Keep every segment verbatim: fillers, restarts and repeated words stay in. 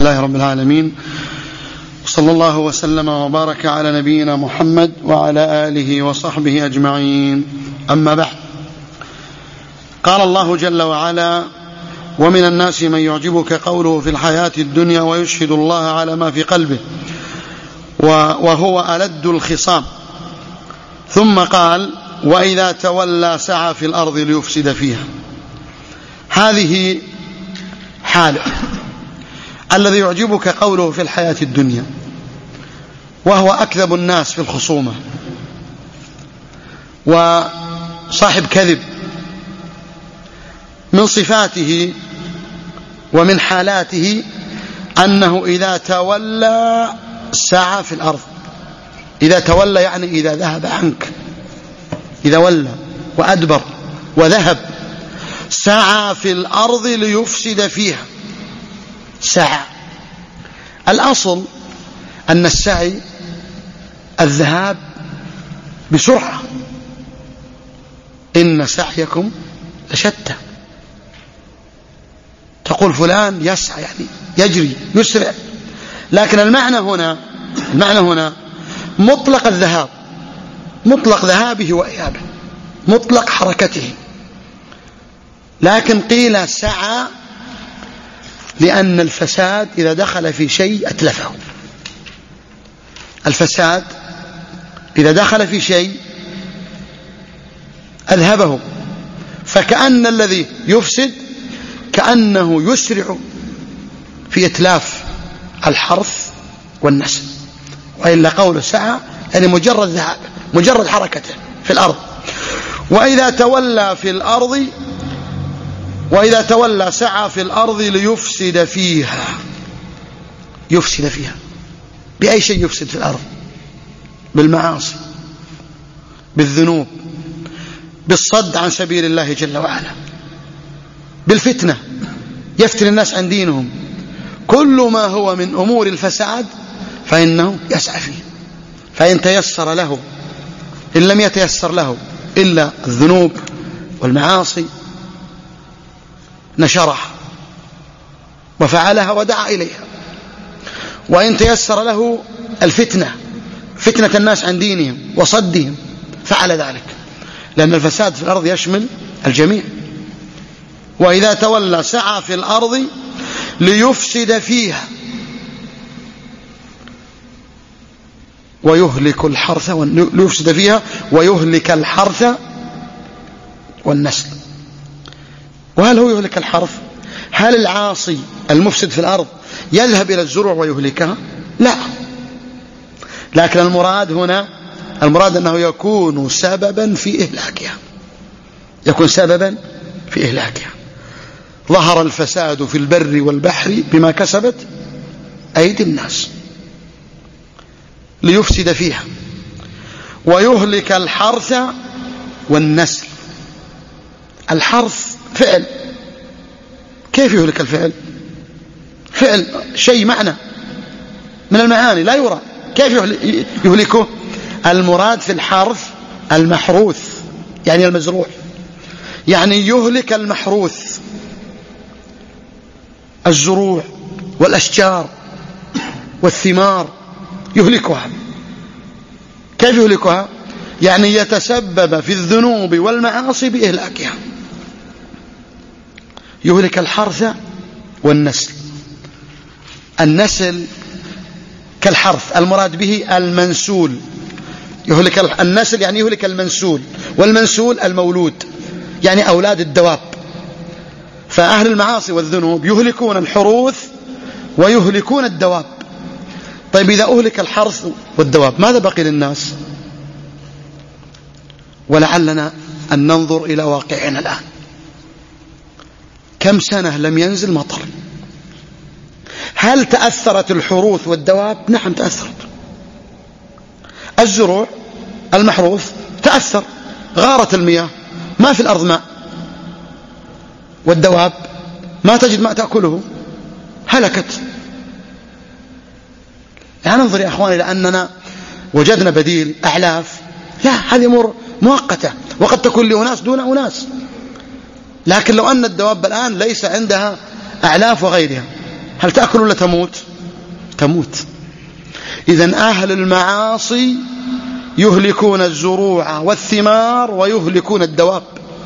لله رب العالمين، صلى الله وسلم وبارك على نبينا محمد وعلى آله وصحبه أجمعين. أما بعد، قال الله جل وعلا: ومن الناس من يعجبك قوله في الحياة الدنيا ويشهد الله على ما في قلبه وهو ألد الخصام. ثم قال: وإذا تولى سعى في الأرض ليفسد فيها. هذه حاله الذي يعجبك قوله في الحياة الدنيا، وهو أكذب الناس في الخصومة وصاحب كذب. من صفاته ومن حالاته أنه إذا تولى سعى في الأرض. إذا تولى يعني إذا ذهب عنك، إذا ولى وأدبر وذهب، سعى في الأرض ليفسد فيها. سعى، الأصل أن السعي الذهاب بسرعة، إن سعيكم لشتى. تقول فلان يسعى يعني يجري يسرع، لكن المعنى هنا المعنى هنا مطلق الذهاب، مطلق ذهابه وإيابه، مطلق حركته. لكن قيل سعى لأن الفساد إذا دخل في شيء أتلفه. الفساد إذا دخل في شيء أذهبه، فكأن الذي يفسد كأنه يسرع في إتلاف الحرث والنسل. وإلا قول سعى يعني مجرد ذهاب، مجرد حركته في الأرض. وإذا تولى في الأرض وإذا تولى سعى في الأرض ليفسد فيها. يفسد فيها بأي شيء يفسد في الأرض؟ بالمعاصي، بالذنوب، بالصد عن سبيل الله جل وعلا، بالفتنة، يفتن الناس عن دينهم. كل ما هو من أمور الفساد فإنه يسعى فيه. فإن تيسر له، إن لم يتيسر له إلا الذنوب والمعاصي نشرها وفعلها ودعا إليها. وإن تيسر له الفتنة، فتنة الناس عن دينهم وصدهم، فعل ذلك، لأن الفساد في الأرض يشمل الجميع. وإذا تولى سعى في الأرض ليفسد فيها ويهلك الحرث ليفسد فيها ويهلك الحرث والنسل. وهل هو يهلك الحرث؟ هل العاصي المفسد في الأرض يذهب إلى الزروع ويهلكها؟ لا، لكن المراد هنا المراد أنه يكون سببا في إهلاكها، يكون سببا في إهلاكها. ظهر الفساد في البر والبحر بما كسبت أيدي الناس ليفسد فيها ويهلك الحرث والنسل. الحرث فعل، كيف يهلك الفعل؟ فعل شيء معنى من المعاني لا يرى، كيف يهلكه؟ المراد في الحرث المحروث يعني المزروع، يعني يهلك المحروث، الزروع والأشجار والثمار يهلكها. كيف يهلكها؟ يعني يتسبب في الذنوب والمعاصي بإهلاكها. يهلك الحرث والنسل. النسل كالحرث، المراد به المنسول. يهلك النسل يعني يهلك المنسول، والمنسول المولود يعني أولاد الدواب. فأهل المعاصي والذنوب يهلكون الحروث ويهلكون الدواب. طيب إذا أهلك الحرث والدواب ماذا بقي للناس؟ ولعلنا أن ننظر إلى واقعنا الآن. كم سنة لم ينزل مطر؟ هل تأثرت الحروث والدواب؟ نعم تأثرت. الزروع المحروث تأثر، غارت المياه، ما في الأرض ماء، والدواب ما تجد ماء تأكله، هلكت. يعني ننظر يا أخواني لأننا وجدنا بديل أعلاف، لا، هذه أمور مؤقتة وقد تكون لأناس دون أناس. لكن لو أن الدواب الآن ليس عندها أعلاف وغيرها، هل تأكل ولا تموت؟ تموت. إذن أهل المعاصي يهلكون الزروع والثمار ويهلكون الدواب.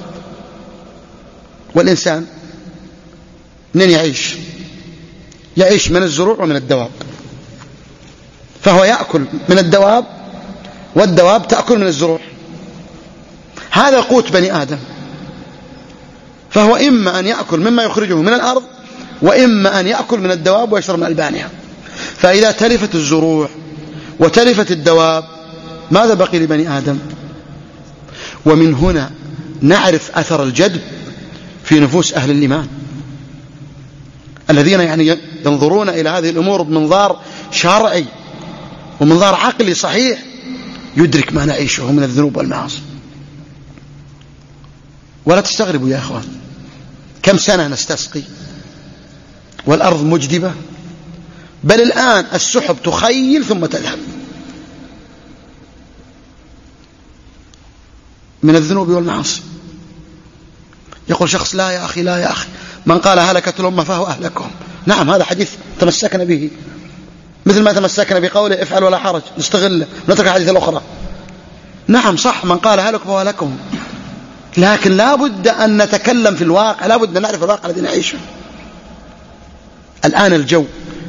والإنسان منين يعيش؟ يعيش من الزروع ومن الدواب، فهو يأكل من الدواب والدواب تأكل من الزروع. هذا قوت بني آدم، فهو إما أن يأكل مما يخرجه من الأرض، وإما أن يأكل من الدواب ويشرب من ألبانها. فإذا تلفت الزروع وتلفت الدواب ماذا بقي لبني آدم؟ ومن هنا نعرف أثر الجدب في نفوس أهل الإيمان الذين يعني ينظرون إلى هذه الأمور بمنظار شرعي ومنظار عقلي صحيح، يدرك ما نعيشه من الذنوب والمعاصي. ولا تستغربوا يا أخوان، كم سنة نستسقي والأرض مجدبة، بل الآن السحب تخيل ثم تذهب من الذنوب والمعاصي. يقول شخص لا يا أخي لا يا أخي، من قال هلكت الأمة فهو أهلكهم. نعم، هذا حديث تمسكنا به، مثل ما تمسكنا بقوله افعل ولا حرج، نستغله نترك الحديث الأخرى. نعم صح، من قال هلك فهو أهلكهم، لكن لا بد أن نتكلم في الواقع، لا بد أن نعرف الواقع الذي نعيشه. الآن الجو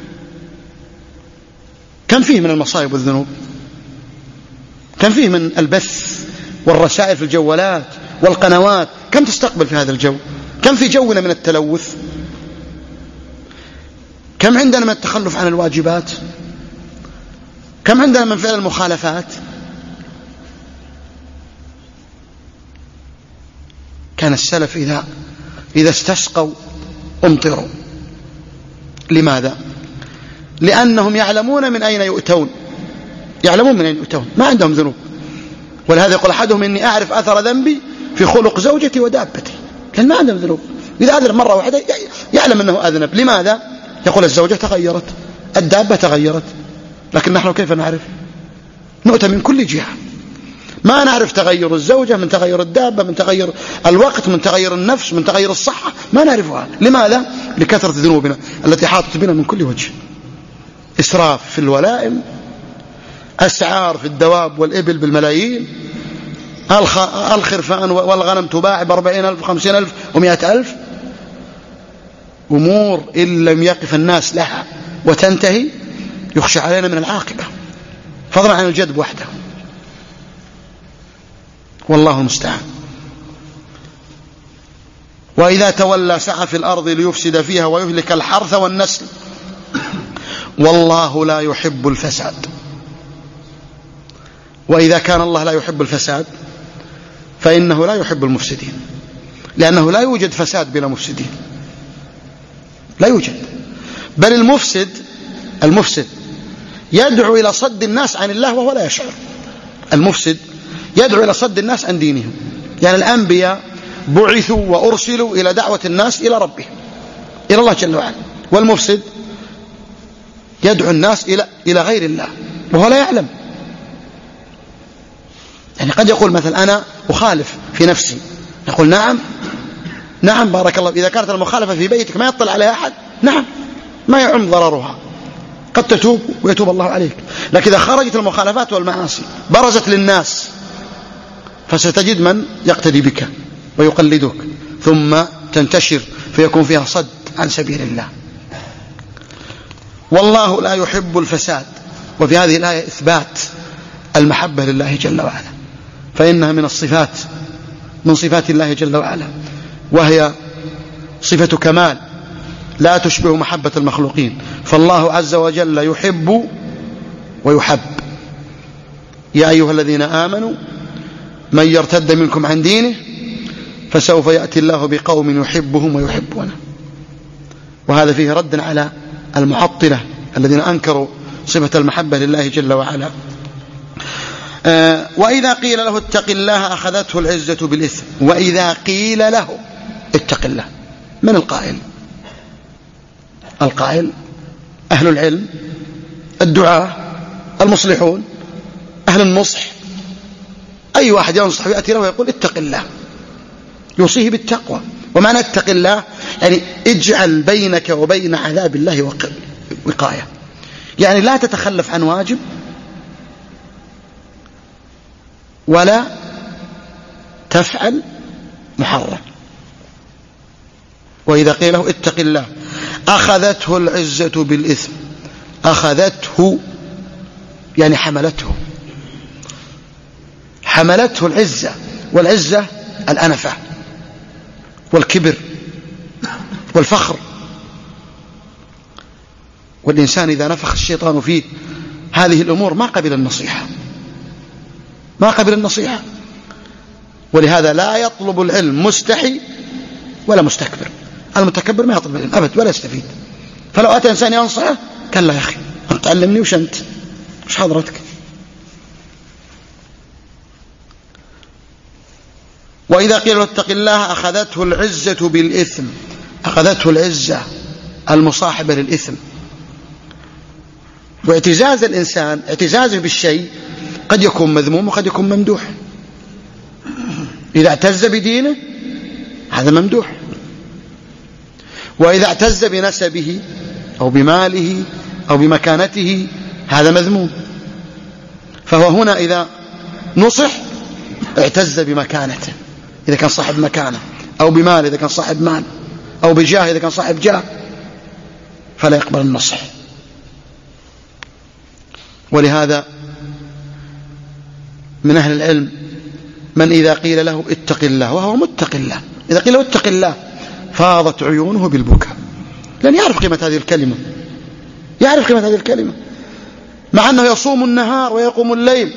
كم فيه من المصائب والذنوب، كم فيه من البث والرسائل في الجوالات والقنوات، كم تستقبل في هذا الجو، كم في جونا من التلوث، كم عندنا من التخلف عن الواجبات، كم عندنا من فعل المخالفات. كان السلف إذا إذا استسقوا امطروا. لماذا؟ لأنهم يعلمون من أين يؤتون، يعلمون من أين يؤتون، ما عندهم ذنوب. ولهذا يقول أحدهم إني أعرف أثر ذنبي في خلق زوجتي ودابتي، لأن ما عندهم ذنوب. إذا أذنب مرة واحدة يعلم أنه أذنب. لماذا؟ يقول الزوجة تغيرت، الدابة تغيرت، لكن نحن كيف نعرف؟ نؤتى من كل جهة، ما نعرف تغير الزوجة من تغير الدابة، من تغير الوقت، من تغير النفس، من تغير الصحة، ما نعرفها. لماذا؟ لكثرة ذنوبنا التي حاطت بنا من كل وجه. إسراف في الولائم، أسعار في الدواب والإبل بالملايين، الخرفان والغنم تباع بأربعين ألف وخمسين ألف ومئة ألف. أمور إن لم يقف الناس لها وتنتهي يخشى علينا من العاقبة، فضلا عن الجدب وحده، والله المستعان. وإذا تولى سعى في الأرض ليفسد فيها ويهلك الحرث والنسل والله لا يحب الفساد. وإذا كان الله لا يحب الفساد فإنه لا يحب المفسدين، لأنه لا يوجد فساد بلا مفسدين، لا يوجد. بل المفسد المفسد يدعو إلى صد الناس عن الله وهو لا يشعر. المفسد يدعو إلى صد الناس عن دينهم، يعني الأنبياء بعثوا وأرسلوا إلى دعوة الناس إلى ربهم، إلى الله جل وعلا. والمفسد يدعو الناس إلى إلى غير الله وهو لا يعلم. يعني قد يقول مثلا أنا أخالف في نفسي، نقول نعم نعم بارك الله. إذا كانت المخالفة في بيتك ما يطلع عليها أحد، نعم ما يعم ضررها، قد تتوب ويتوب الله عليك. لكن إذا خرجت المخالفات والمعاصي برزت للناس فستجد من يقتدي بك ويقلدك، ثم تنتشر فيكون فيها صد عن سبيل الله. والله لا يحب الفساد. وفي هذه الآية إثبات المحبة لله جل وعلا، فإنها من الصفات من صفات الله جل وعلا، وهي صفة كمال لا تشبه محبة المخلوقين. فالله عز وجل يحب ويحب. يا أيها الذين آمنوا من يرتد منكم عن دينه فسوف يأتي الله بقوم يحبهم ويحبونه. وهذا فيه رد على المعطلة الذين أنكروا صفة المحبة لله جل وعلا. آه وإذا قيل له اتق الله أخذته العزة بالإثم. وإذا قيل له اتق الله، من القائل؟ القائل أهل العلم، الدعاء، المصلحون، أهل النصح. أي واحد ينصح ويأتي له ويقول اتق الله، يوصيه بالتقوى ومعنى اتق الله يعني اجعل بينك وبين عذاب الله وقاية، يعني لا تتخلف عن واجب ولا تفعل محرم. وإذا قيل له اتق الله أخذته العزة بالإثم، أخذته يعني حملته، حملته العزة، والعزة الأنفة والكبر والفخر. والإنسان إذا نفخ الشيطان فيه هذه الأمور ما قبل النصيحة، ما قبل النصيحة. ولهذا لا يطلب العلم مستحي ولا مستكبر. المتكبر ما يطلب العلم أبد ولا يستفيد. فلو أتى إنسان ينصحه قال لا يا أخي أنت علمني وش أنت وش حضرتك. وإذا قيل له اتق الله أخذته العزة بالإثم، أخذته العزة المصاحبة للإثم. واعتزاز الإنسان اعتزازه بالشيء قد يكون مذموم وقد يكون ممدوح. إذا اعتز بدينه هذا ممدوح، وإذا اعتز بنسبه أو بماله أو بمكانته هذا مذموم. فهو هنا إذا نصح اعتز بمكانته إذا كان صاحب مكانه، أو بمال إذا كان صاحب مال، أو بجاه إذا كان صاحب جاه، فلا يقبل النصح. ولهذا من أهل العلم من إذا قيل له اتق الله وهو متق الله، إذا قيل له اتق الله فاضت عيونه بالبكاء، لأن يعرف قيمة هذه الكلمة، يعرف قيمة هذه الكلمة، مع أنه يصوم النهار ويقوم الليل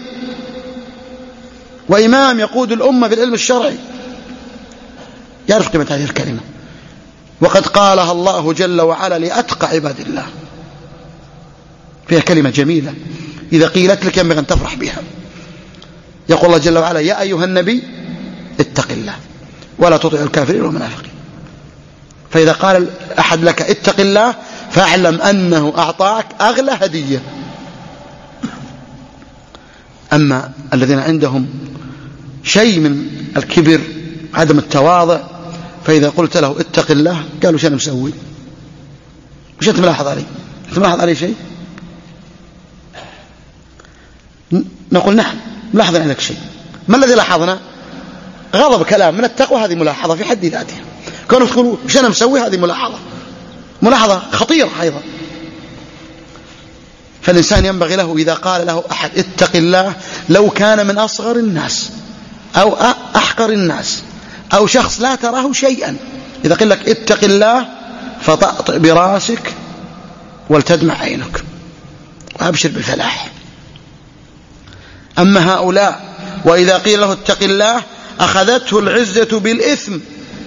وإمام يقود الأمة بالعلم الشرعي، يعرف قيمة هذه الكلمة. وقد قالها الله جل وعلا لأتقى عباد الله، فيها كلمة جميلة إذا قيلت لك ينبغي أن تفرح بها. يقول الله جل وعلا يا أيها النبي اتق الله ولا تطع الكافرين والمنافقين. فإذا قال أحد لك اتق الله فاعلم أنه أعطاك أغلى هدية. أما الذين عندهم شيء من الكبر عدم التواضع فإذا قلت له اتق الله قالوا شو أنا مسوي؟ وش أنت ملاحظ علي؟ أنت ملاحظ علي شيء؟ نقول نعم ملاحظ عندك شيء. ما الذي لاحظنا؟ غضب كلام من التقوى، هذه ملاحظة في حد ذاتها. كانوا تقولوا وش أنا مسوي؟ هذه ملاحظة، ملاحظة خطيرة أيضا. فالإنسان ينبغي له إذا قال له أحد اتق الله لو كان من أصغر الناس أو أحقر الناس أو شخص لا تراه شيئا، إذا قل لك اتق الله فطأطئ براسك ولتدمع عينك وأبشر بالفلاح. أما هؤلاء وإذا قيل له اتق الله أخذته العزة بالإثم.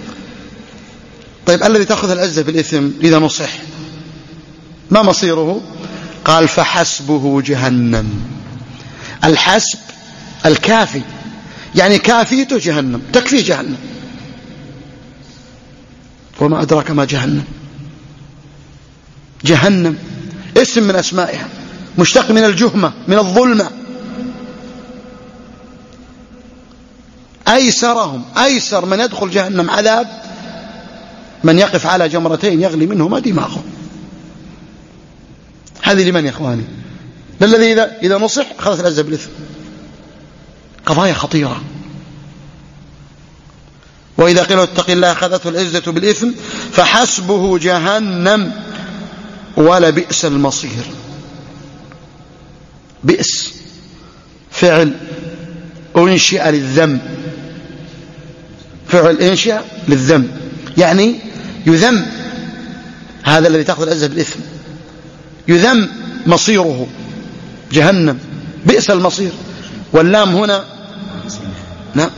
طيب الذي تأخذ العزة بالإثم إذا نصح ما مصيره؟ قال فحسبه جهنم. الحسب الكافي، يعني كافيته جهنم، تكفي جهنم. وما أدراك ما جهنم؟ جهنم اسم من أسمائها، مشتق من الجهمة، من الظلمة. أيسرهم أيسر من يدخل جهنم عذاب من يقف على جمرتين يغلي منهما دماغه. هذه لمن يا إخواني؟ للذي إذا, إذا نصح خلص العزة بالإثم. قضايا خطيرة. وإذا قيل اتق الله أخذته العزة بالإثم فحسبه جهنم ولبئس المصير. بئس فعل أنشئ للذم، فعل أنشئ للذم، يعني يذم هذا الذي تأخذ العزة بالإثم، يذم مصيره جهنم، بئس المصير. واللام هنا نعم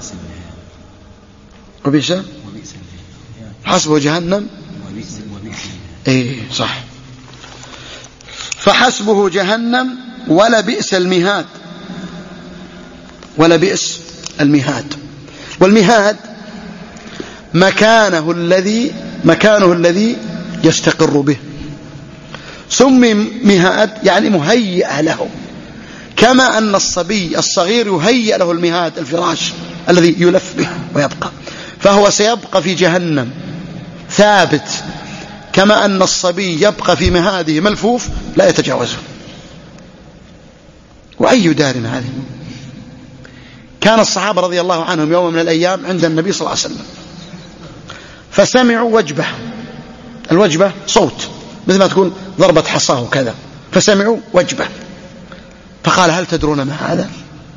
وبئس حسبه جهنم. ايه صح. فحسبه جهنم ولبئس المهاد، ولبئس المهاد. والمهاد مكانه الذي مكانه الذي يستقر به. سمي مهاد يعني مهيئ له، كما أن الصبي الصغير يهيئ له المهاد الفراش الذي يلف به ويبقى. فهو سيبقى في جهنم ثابت، كما أن الصبي يبقى في مهاده ملفوف لا يتجاوزه. وأي دار هذه؟ كان الصحابة رضي الله عنهم يوم من الأيام عند النبي صلى الله عليه وسلم، فسمعوا وجبة. الوجبة صوت مثل ما تكون ضربة حصاه كذا، فسمعوا وجبة، فقال: هل تدرون ما هذا؟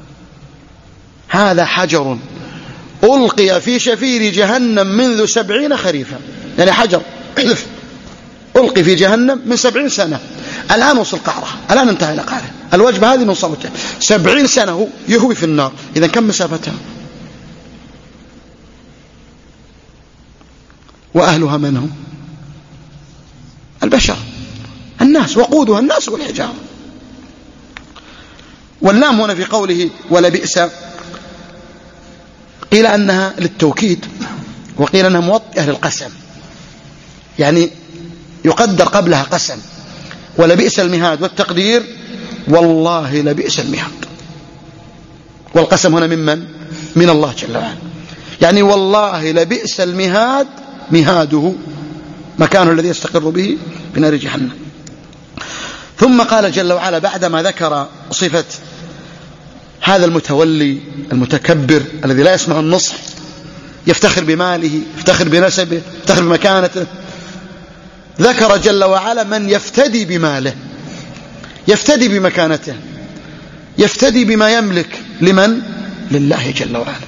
هذا حجر ألقي في شفير جهنم منذ سبعين خريفا، يعني حجر ألقي في جهنم من سبعين سنة، الآن وصل قعره، الآن انتهى إلى قعره. الوجبة هذه من صوته سبعين سنة هو يهوي في النار، إذا كم مسافتها؟ وأهلها من هم؟ البشر، الناس، وقودها الناس والحجارة. واللام هنا في قوله ولبئس قيل أنها للتوكيد، وقيل أنها موطئة للقسم، يعني يقدر قبلها قسم. ولبئس المهاد، والتقدير والله لبئس المهاد. والقسم هنا ممن؟ من الله جل وعلا، يعني والله لبئس المهاد، مهاده مكانه الذي يستقر به بنار جهنم. ثم قال جل وعلا بعدما ذكر صفة هذا المتولي المتكبر الذي لا يسمع النصح، يفتخر بماله، يفتخر بنسبه، يفتخر بمكانته، ذكر جل وعلا من يفتدي بماله، يفتدي بمكانته، يفتدي بما يملك. لمن؟ لله جل وعلا.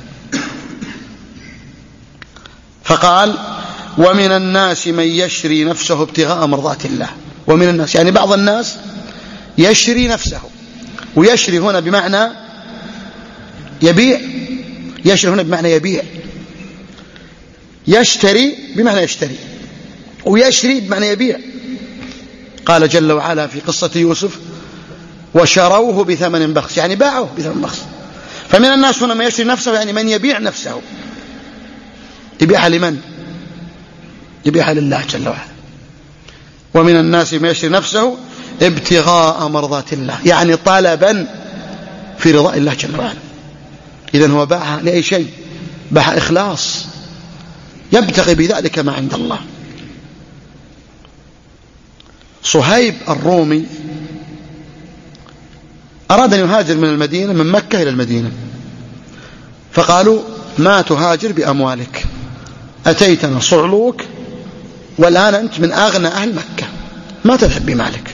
فقال ومن الناس من يشري نفسه ابتغاء مرضات الله. ومن الناس يعني بعض الناس يشري نفسه، ويشري هنا بمعنى يبيع، يشري هنا بمعنى يبيع، يشتري بمعنى يشتري، ويشري بمعنى يبيع. قال جل وعلا في قصة يوسف وشروه بثمن بخس، يعني باعوه بثمن بخس. فمن الناس هنا من يشري نفسه، يعني من يبيع نفسه. يبيعها لمن؟ يبيعها لله جل وعلا. ومن الناس من يشري نفسه ابتغاء مرضات الله، يعني طلبا في رضاء الله جل وعلا. إذن هو باعها لأي شيء؟ باعها إخلاص، يبتغي بذلك ما عند الله. صهيب الرومي أراد أن يهاجر من المدينة، من مكة إلى المدينة، فقالوا ما تهاجر بأموالك، أتيتنا صعلوك والآن أنت من أغنى أهل مكة، ما تذهب بمالك،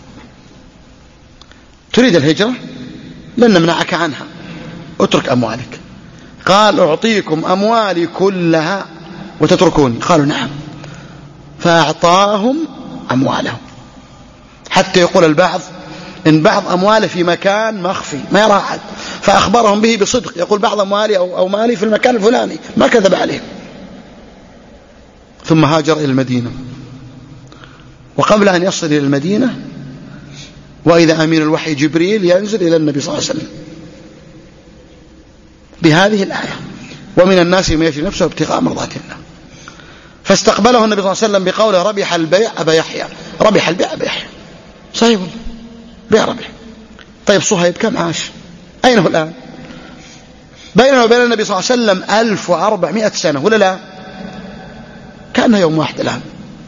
تريد الهجرة لن نمنعك عنها، اترك أموالك. قال أعطيكم أموالي كلها وتتركوني، قالوا نعم. فأعطاهم أموالهم، حتى يقول البعض إن بعض أمواله في مكان مخفي ما يرى أحد، فأخبرهم به بصدق، يقول بعض أموالي أو, أو مالي في المكان الفلاني، ما كذب عليهم. ثم هاجر إلى المدينة، وقبل أن يصل إلى المدينة وإذا أمين الوحي جبريل ينزل إلى النبي صلى الله عليه وسلم بهذه الآية ومن الناس من يشري نفسه ابتغاء مرضات الله. فاستقبله النبي صلى الله عليه وسلم بقوله ربح البيع أبا يحيى، ربح البيع أبا يحيى، صحيح بيع ربح. طيب صهيب كم عاش؟ أين هو الآن؟ بينه وبين النبي صلى الله عليه وسلم ألف وأربعمائة سنة ولا لا؟ كأنها يوم واحد الآن.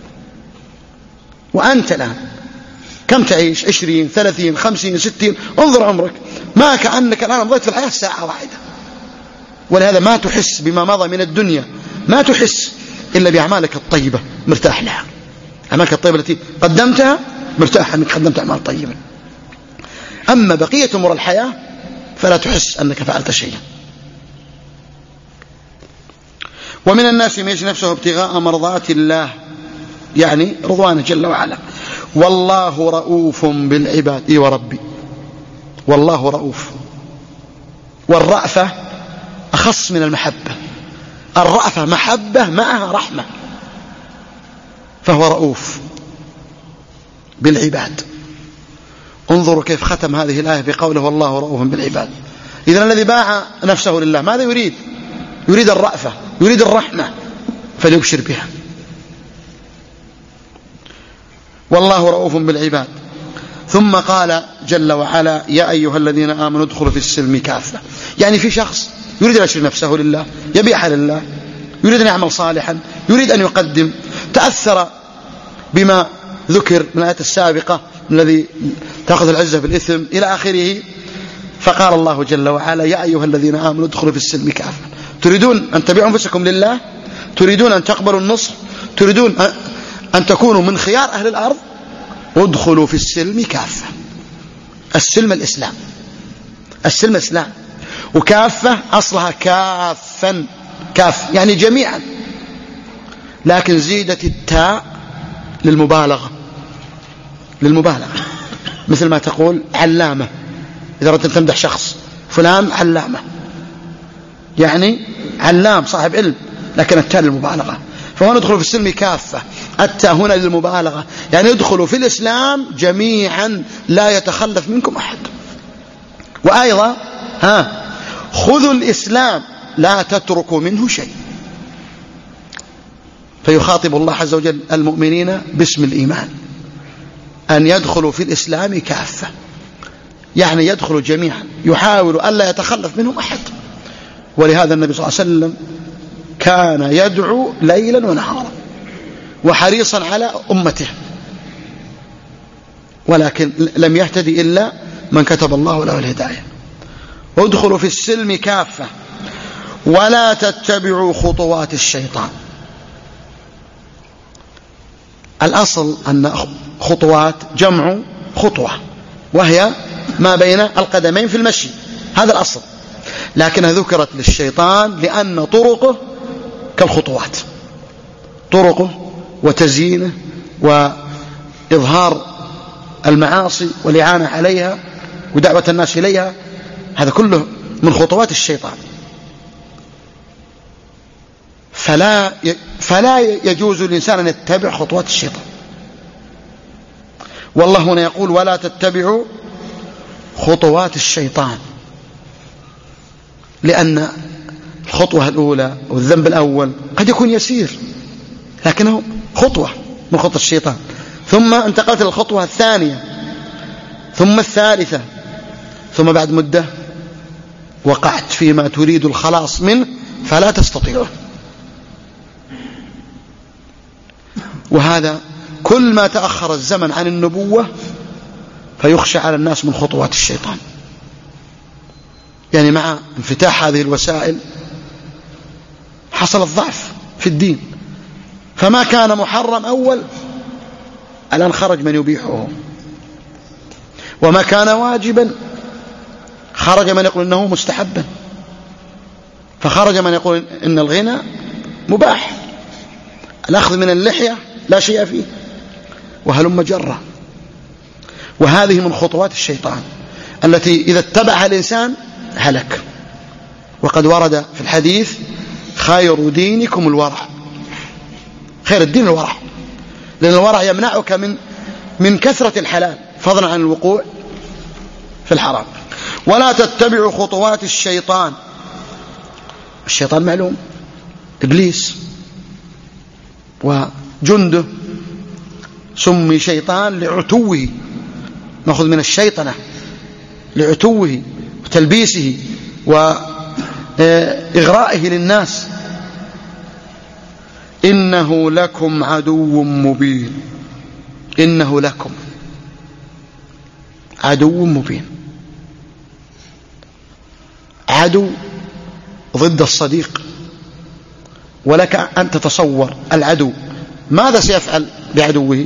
وأنت الآن كم تعيش؟ عشرين، ثلاثين، خمسين، ستين، انظر عمرك، ما كأنك الآن مضيت في الحياة ساعة واحدة. ولهذا ما تحس بما مضى من الدنيا، ما تحس إلا بأعمالك الطيبة، مرتاح لها. أعمالك الطيبة التي قدمتها مرتاح أنك قدمت أعمال طيبة. أما بقية أمور الحياة فلا تحس أنك فعلت شيئا. ومن الناس من يشري نفسه ابتغاء مرضات الله، يعني رضوانه جل وعلا. والله رؤوف بالعباد. إي وربي والله رؤوف، والرأفة أخص من المحبة. الرأفة محبة معها رحمة، فهو رؤوف بالعباد. انظروا كيف ختم هذه الآية بقوله والله رؤوف بالعباد. إذن الذي باع نفسه لله ماذا يريد؟ يريد الرأفة، يريد الرحمة، فليبشر بها. والله رؤوف بالعباد. ثم قال جل وعلا يا أيها الذين آمنوا ادخلوا في السلم كافة. يعني في شخص يريد أن يشري نفسه لله، يبيعها لله، يريد أن يعمل صالحا، يريد أن يقدم، تأثر بما ذكر من الآية السابقة الذي تأخذ العزة بالإثم إلى آخره، فقال الله جل وعلا: يا أيها الذين آمنوا ادخلوا في السلم كافة. تريدون أن تبيعوا أنفسكم لله؟ تريدون أن تقبلوا النصح؟ تريدون أن تكونوا من خيار أهل الأرض؟ ادخلوا في السلم كافة. السلم الإسلام، السلم الإسلام، وكافة أصلها كافا، كاف يعني جميعا، لكن زيدت التاء للمبالغة، للمبالغة، مثل ما تقول علامة إذا أردت أن تمدح شخص، فلان علامة، يعني علام صاحب علم، لكن التاء للمبالغة. فهنا ندخل في السلم كافة، التاء هنا للمبالغة، يعني ادخلوا في الإسلام جميعا لا يتخلف منكم أحد. وأيضا ها خذوا الإسلام لا تتركوا منه شيء. فيخاطب الله عز وجل المؤمنين باسم الإيمان أن يدخلوا في الإسلام كافة، يعني يدخلوا جميعا، يحاولوا ألا يتخلف منهم أحد. ولهذا النبي صلى الله عليه وسلم كان يدعو ليلا ونهارا وحريصا على أمته، ولكن لم يهتدي إلا من كتب الله له الهداية. ادخلوا في السلم كافة ولا تتبعوا خطوات الشيطان. الأصل أن خطوات جمع خطوة، وهي ما بين القدمين في المشي، هذا الأصل، لكنها ذكرت للشيطان لأن طرقه كالخطوات، طرقه وتزيينه وإظهار المعاصي والإعانة عليها ودعوة الناس إليها، هذا كله من خطوات الشيطان. فلا فلا يجوز للإنسان أن يتبع خطوات الشيطان. والله هنا يقول: ولا تتبعوا خطوات الشيطان، لأن الخطوة الأولى أو الذنب الأول قد يكون يسير، لكنه خطوة من خطوة الشيطان، ثم انتقلت للخطوة الثانية، ثم الثالثة، ثم بعد مدة وقعت فيما تريد الخلاص منه فلا تستطيعه. وهذا كل ما تأخر الزمن عن النبوة فيخشى على الناس من خطوات الشيطان، يعني مع انفتاح هذه الوسائل حصل الضعف في الدين، فما كان محرم أول الآن خرج من يبيحه، وما كان واجبا خرج من يقول إنه مستحبا، فخرج من يقول إن الغنى مباح، الأخذ من اللحية لا شيء فيه، وهلم جرة. وهذه من خطوات الشيطان التي إذا اتبعها الإنسان هلك. وقد ورد في الحديث: خير دينكم الورع. خير الدين الورع، لأن الورع يمنعك من من كثرة الحلال فضلا عن الوقوع في الحرام. ولا تتبعوا خطوات الشيطان. الشيطان معلوم، إبليس وجنده سمي شيطان لعتوه، نأخذ من الشيطنة لعتوه وتلبيسه وإغرائه للناس. إنه لكم عدو مبين. إنه لكم عدو مبين. عدو ضد الصديق، ولك أن تتصور العدو ماذا سيفعل بعدوه؟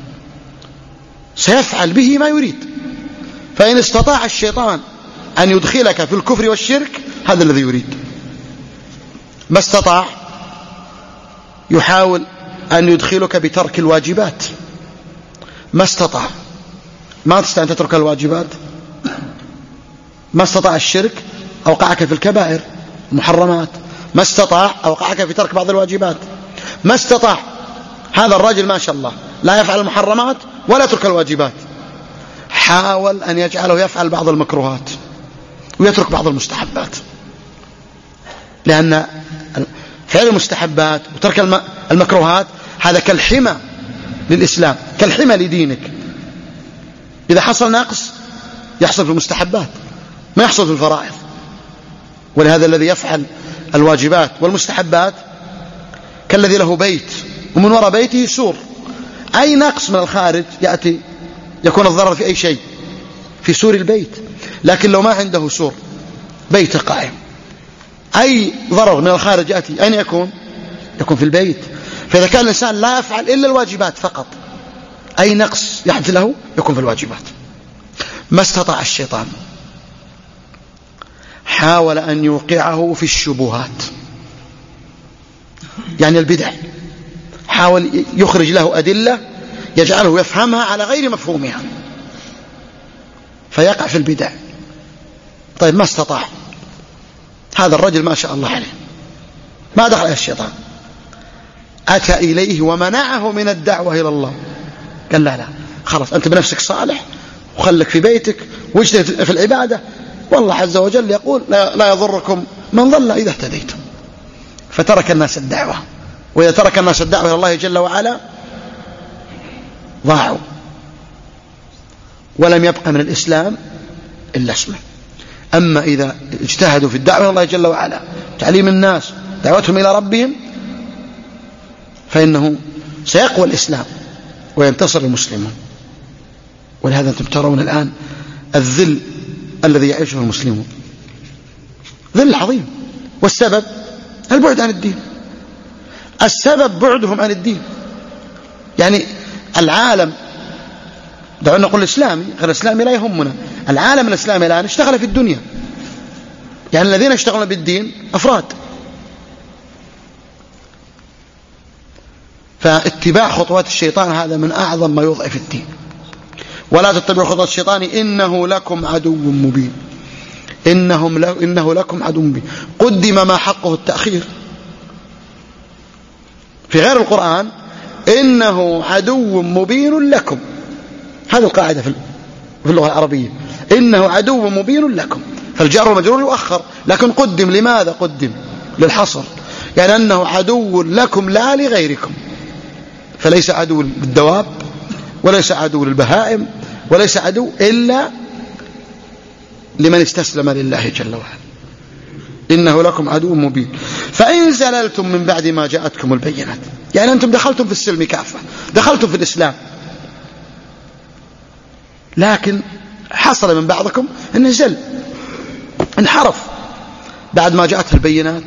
سيفعل به ما يريد. فإن استطاع الشيطان أن يدخلك في الكفر والشرك هذا الذي يريد، ما استطاع يحاول أن يدخلك بترك الواجبات، ما استطاع ما تستطيع أن تترك الواجبات، ما استطاع الشرك أوقعك في الكبائر المحرمات، ما استطاع أوقعك في ترك بعض الواجبات، ما استطاع. هذا الرجل ما شاء الله لا يفعل المحرمات ولا يترك الواجبات، حاول أن يجعله يفعل بعض المكروهات ويترك بعض المستحبات، لأن فعل المستحبات وترك المكروهات هذا كالحمى للإسلام، كالحمى لدينك. إذا حصل نقص يحصل في المستحبات ما يحصل في الفرائض. ولهذا الذي يفعل الواجبات والمستحبات كالذي له بيت ومن وراء بيته سور، أي نقص من الخارج يأتي يكون الضرر في أي شيء؟ في سور البيت. لكن لو ما عنده سور، بيت قائم، أي ضرر من الخارج يأتي أين يكون؟ يكون في البيت. فإذا كان الإنسان لا يفعل إلا الواجبات فقط، أي نقص يحدث له يكون في الواجبات. ما استطاع الشيطان، حاول أن يوقعه في الشبهات، يعني البدع، حاول يخرج له أدلة يجعله يفهمها على غير مفهومها فيقع في البدع. طيب ما استطاع هذا الرجل ما شاء الله عليه، ما دخل الشيطان، أتى إليه ومنعه من الدعوة إلى الله. قال لا لا خلاص أنت بنفسك صالح وخلك في بيتك واجتهد في العبادة، والله عز وجل يقول لا يضركم من ضل إذا اهتديتم. فترك الناس الدعوة، وإذا ترك الناس الدعوة إلى الله جل وعلا ضاعوا، ولم يبقى من الإسلام إلا اسمه. أما إذا اجتهدوا في الدعوة إلى الله جل وعلا، تعليم الناس، دعوتهم إلى ربهم، فإنه سيقوى الإسلام وينتصر المسلمون. ولهذا أنتم ترون الآن الذل الذي يعيشه المسلمون، ذل عظيم، والسبب البعد عن الدين. السبب بعدهم عن الدين. يعني العالم، دعونا نقول الإسلامي، غير الإسلامي لا يهمنا، العالم الإسلامي الآن اشتغل في الدنيا، يعني الذين يشتغلون بالدين أفراد. فاتباع خطوات الشيطان هذا من أعظم ما يضعف الدين. ولا تتبعوا خطوات الشيطان إنه لكم عدو مبين. إنهم ل... إنه لكم عدو مبين، قدم ما حقه التأخير. في غير القرآن إنه عدو مبين لكم، هذه القاعدة في اللغة العربية، إنه عدو مبين لكم، فالجار والمجرور يؤخر، لكن قدم. لماذا قدم؟ للحصر، يعني أنه عدو لكم لا لغيركم. فليس عدو للدواب، وليس عدو للبهائم، وليس عدو إلا لمن استسلم لله جل وعلا. إنه لكم عدو مبين. فإن زللتم من بعد ما جاءتكم البينات، يعني أنتم دخلتم في السلم كافة، دخلتم في الإسلام، لكن حصل من بعضكم أنه زل، انحرف بعد ما جاءته البينات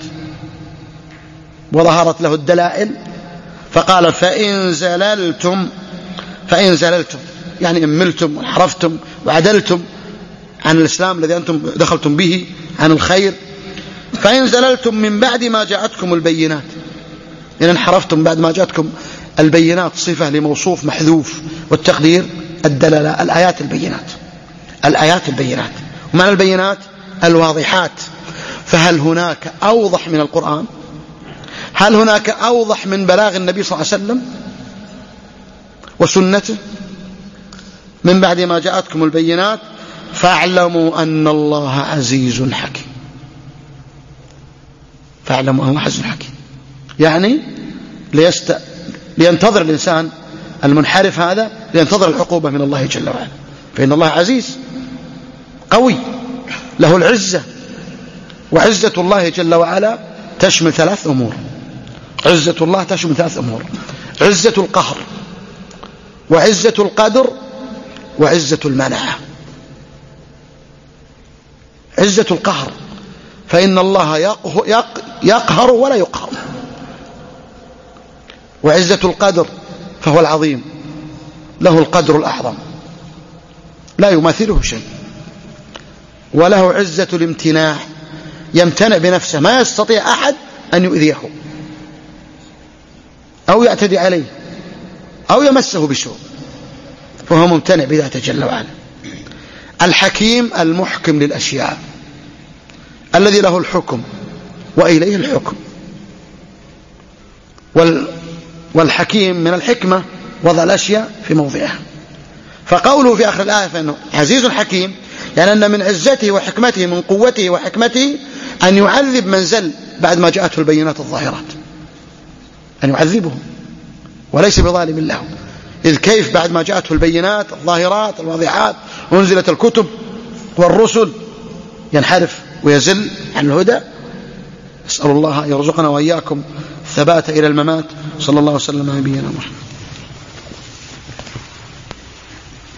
وظهرت له الدلائل. فقال فإن زللتم، فإن زللتم يعني إملتم وانحرفتم وعدلتم عن الإسلام الذي أنتم دخلتم به، عن الخير. فإن زللتم من بعد ما جاءتكم البينات، يعني انحرفتم بعد ما جاءتكم البينات، صفة لموصوف محذوف، والتقدير الدلالة، الآيات البينات، الآيات البينات. ومعنى البينات الواضحات. فهل هناك أوضح من القرآن؟ هل هناك أوضح من بلاغ النبي صلى الله عليه وسلم وسنته؟ من بعد ما جاءتكم البينات فاعلموا أن الله عزيز حكيم. فاعلموا أن الله عزيز حكيم، يعني ليست... لينتظر الإنسان المنحرف هذا، لينتظر العقوبة من الله جل وعلا. فإن الله عزيز قوي له العزة، وعزة الله جل وعلا تشمل ثلاث أمور. عزة الله تشمل ثلاث أمور: عزة القهر، وعزة القدر، وعزة المنعة. عزة القهر، فإن الله يقهر ولا يقهر. وعزة القدر فهو العظيم، له القدر الأعظم لا يماثله شيء. وله عزة الامتناع، يمتنع بنفسه، ما يستطيع أحد أن يؤذيه أو يعتدي عليه أو يمسه بسوء، فهو ممتنع بذاته جل وعلا. الحكيم المحكم للأشياء، الذي له الحكم وإليه الحكم. والحكيم من الحكمة وضع الأشياء في موضعها. فقوله في آخر الآية فإنه عزيز حكيم، يعني أن من عزته وحكمته، من قوته وحكمته، أن يعذب من زل بعد ما جاءته البينات الظاهرات، أن يعذبهم، وليس بظالم له. إذ كيف بعد ما جاءته البينات الظاهرات الواضحات وانزلت الكتب والرسل ينحرف ويزل عن الهدى؟ نسأل الله يرزقنا وإياكم والثبات إلى الممات. صلى الله وسلم على نبينا محمد.